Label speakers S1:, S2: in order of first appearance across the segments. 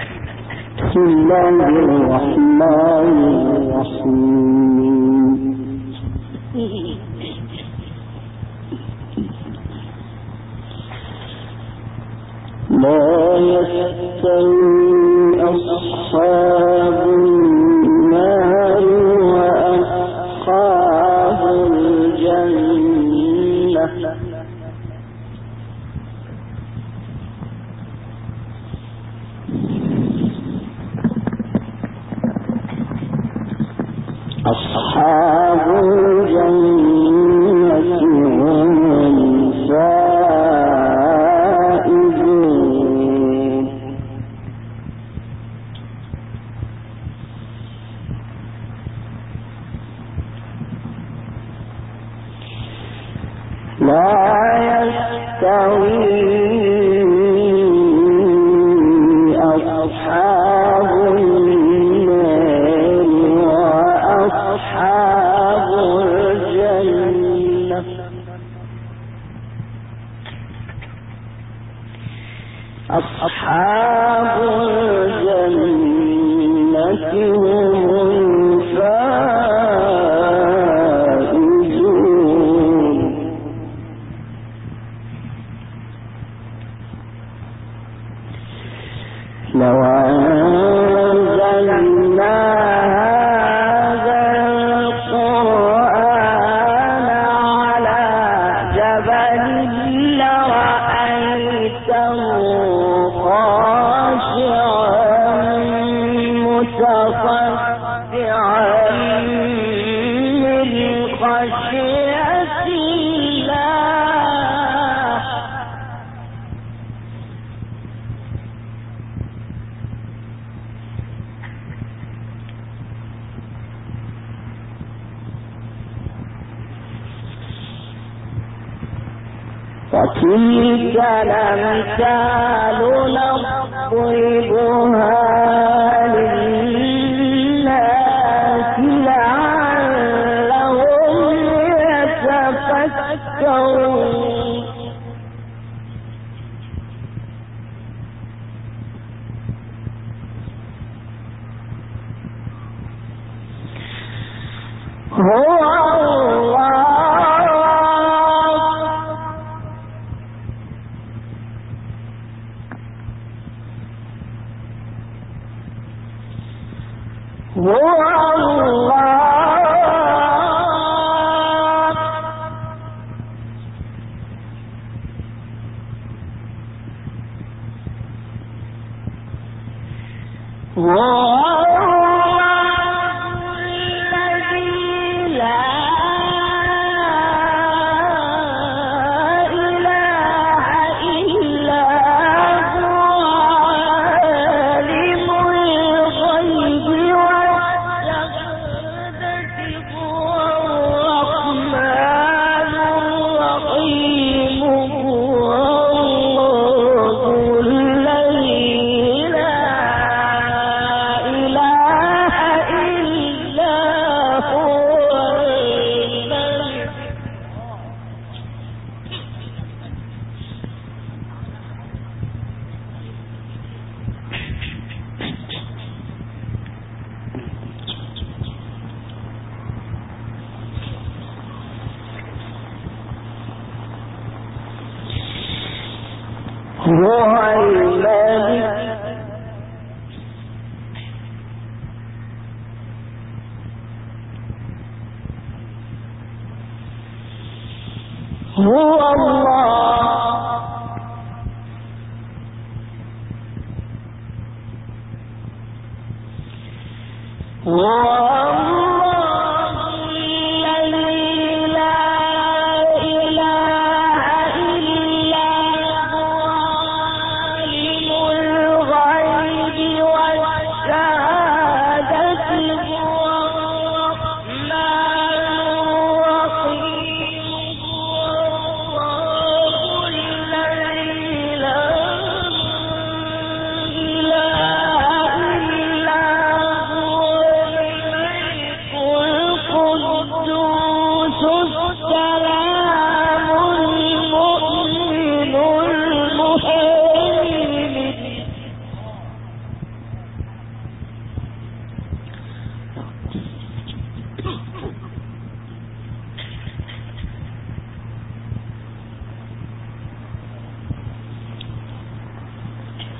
S1: بسم الله الرحمن الرحيم. لا يستوي أصحاب النار وأصحاب الجنة أصحاب الجنة هم الفائزون. لا يستوي أصحاب النار وأصحاب الجنة أصحاب الجنة هم الفائزون. لو أنزلنا هذا القرآن على جبل لرأيته خاشعا متصدعا من خشية الله. وتلك الأمثال نضربها للناس لعلهم يتفكرون. هو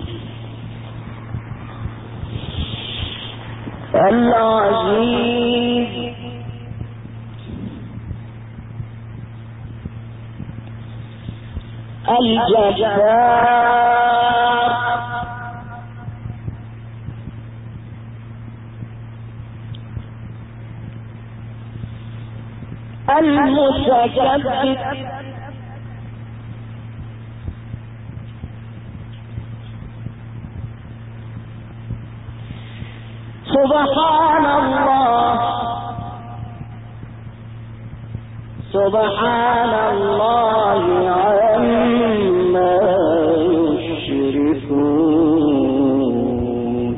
S1: العزيز الجبار المتكبر سبحان الله سبحان الله عما يشركون.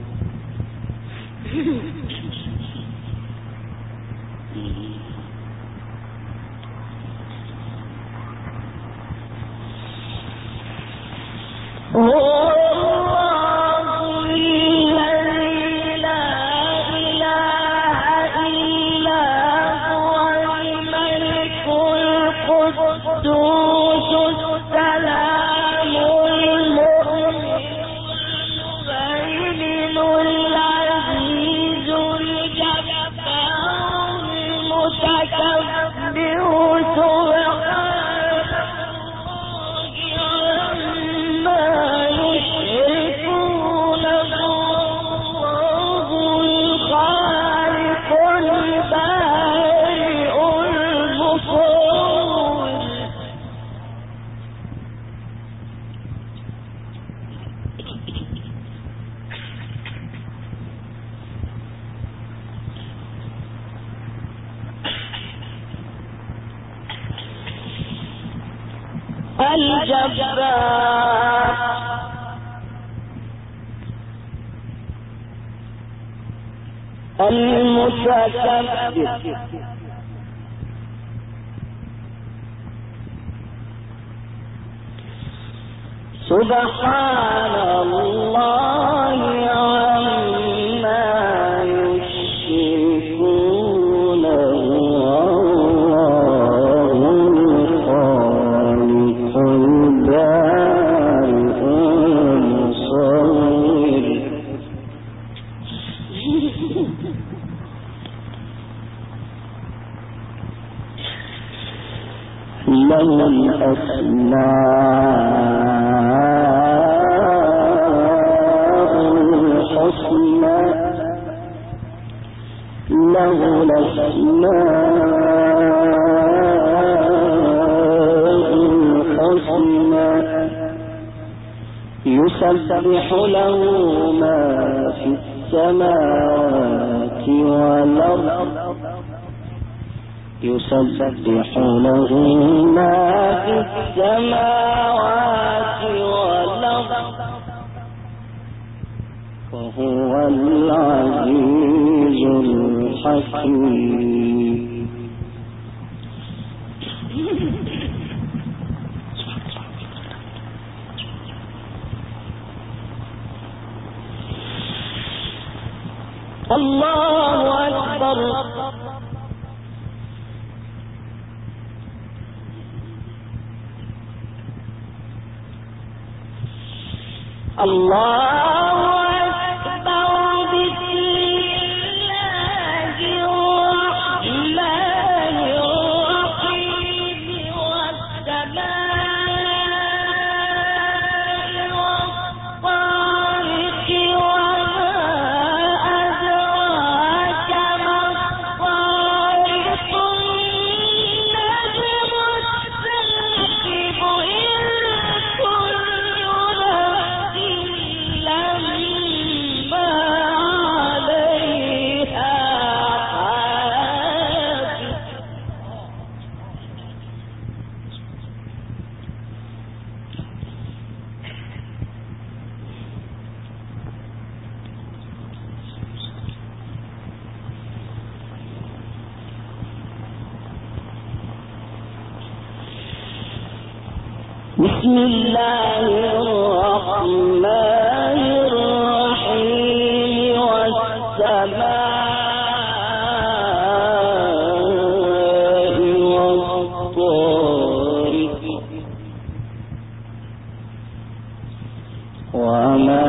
S1: الجبار المتكبر سبحان الله عما يشركون. له الأسماء الحسنى له الأسماء الحسنى يسبح له ما في السماوات والأرض يسبح له ما في السماوات والأرض وهو العزيز الحكيم. الله أكبر. الله أكبر. بسم الله الرحمن الرحيم. والسماء والطارق وما أدراك ما الطارق. النجم الثاقب. إن كل بسم الله الرحمن الرحيم. والسماء والطارق وما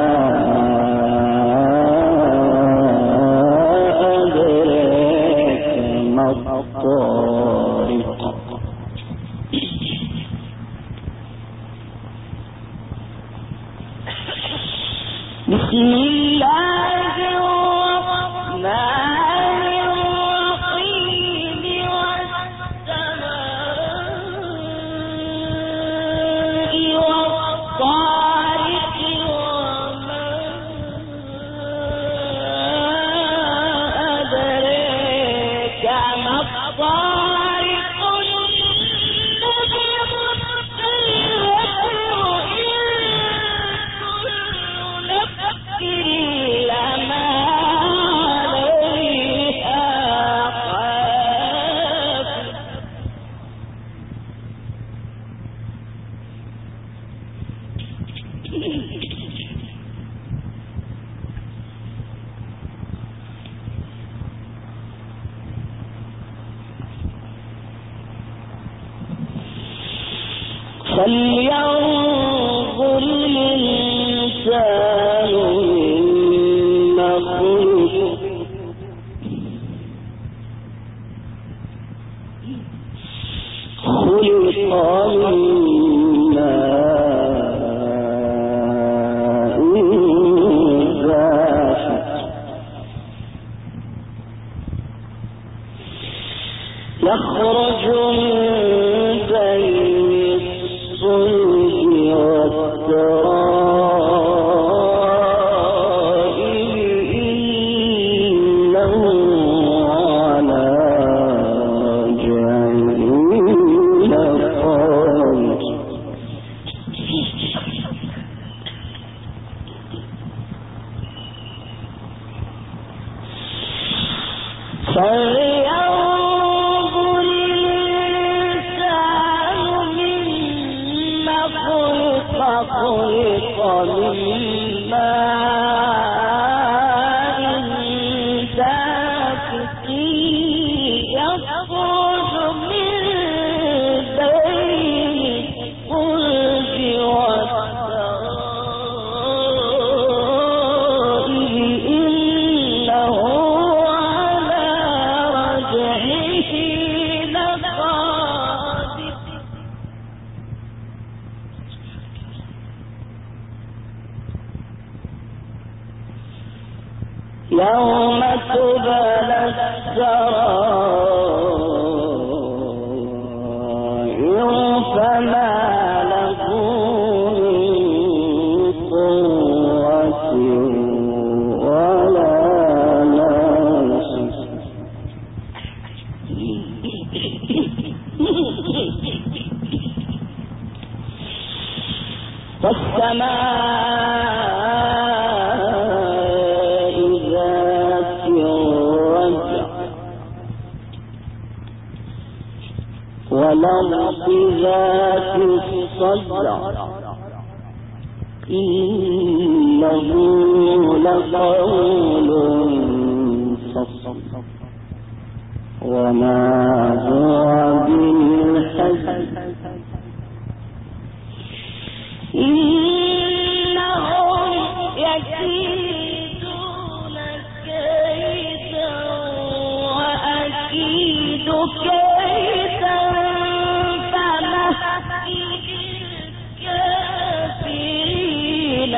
S1: أدريك ما الطارق بسم الله الرحمن الرحيم والسماء والطارق وما أدريك ما الطارق فلينظر الإنسان مما خلق خلق من ماء دافق يخرج من بين الصلب والترائب إنه على رجعه لقادر خلق من ماء دافق يخرج من بين الصلب والترائب إنه على رجعه لقادر يوم تبلى السرائر فما له من قوة ولا ناصر والسماء ذات الرجع والأرض ذات الصدع إنه لقول فصل وما هو بالهزل إنهم يكيدون كيدا وأكيد كيدا فمهل الكافرين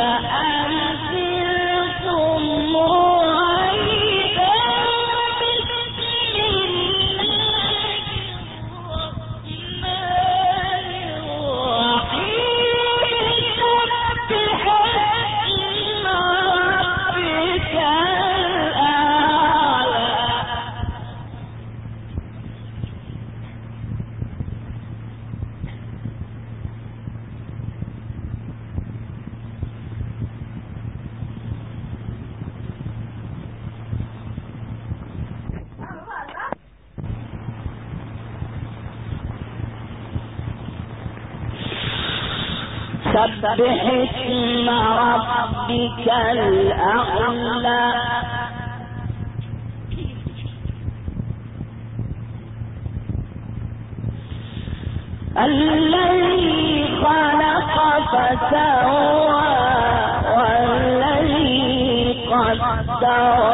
S1: أمثلكم رويدا بسم الله الرحمن الرحيم سبح اسم ربك الأعلى سبح اسم ربك الأعلى الذي خلق فسوى قدر